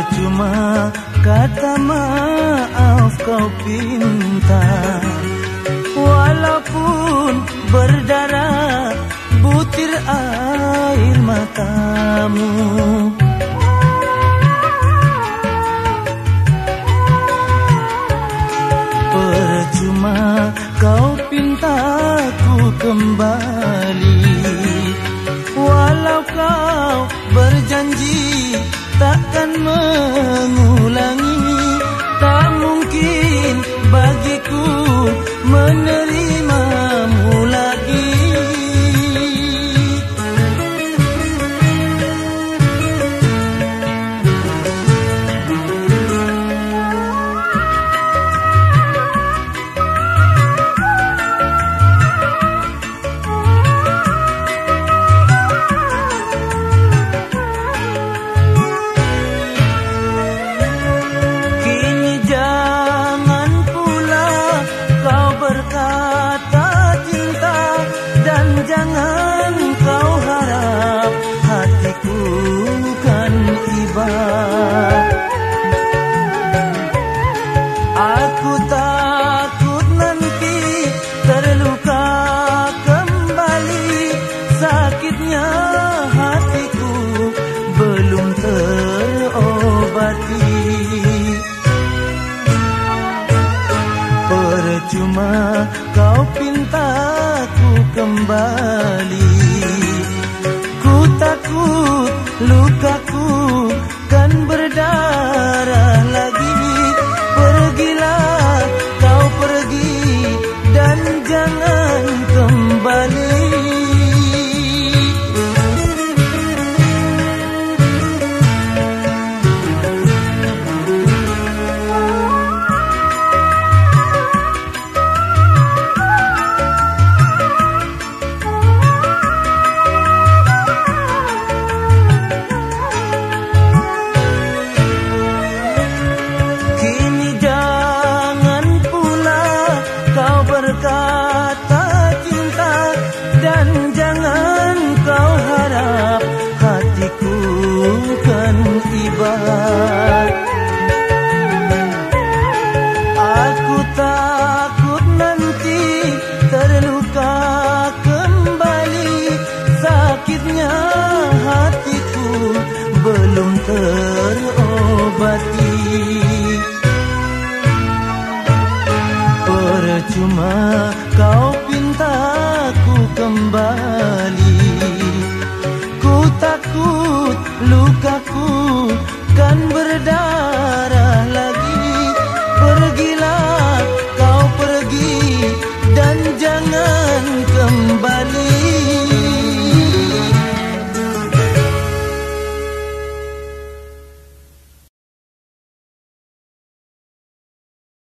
Percuma kata maaf kau pinta, walaupun berdarah butir air matamu. Percuma kau pinta ku kembali, walau kau berjanji takkan mengulangi. Tak mungkin bagiku menerimamu lagi. Jangan kau harap hatiku kan iba. Aku takut nanti terluka kembali. Sakitnya hatiku belum terobati. Percuma kau pinta ku kembali, ku takut lukaku kan berdarah lagi. Pergilah kau pergi dan jangan kembali. Berkata cinta dan jangan kau harap hatiku kan iba. Aku takut nanti terluka kembali. Sakitnya hatiku belum terobati. Percuma kau pinta ku kembali, ku takut lukaku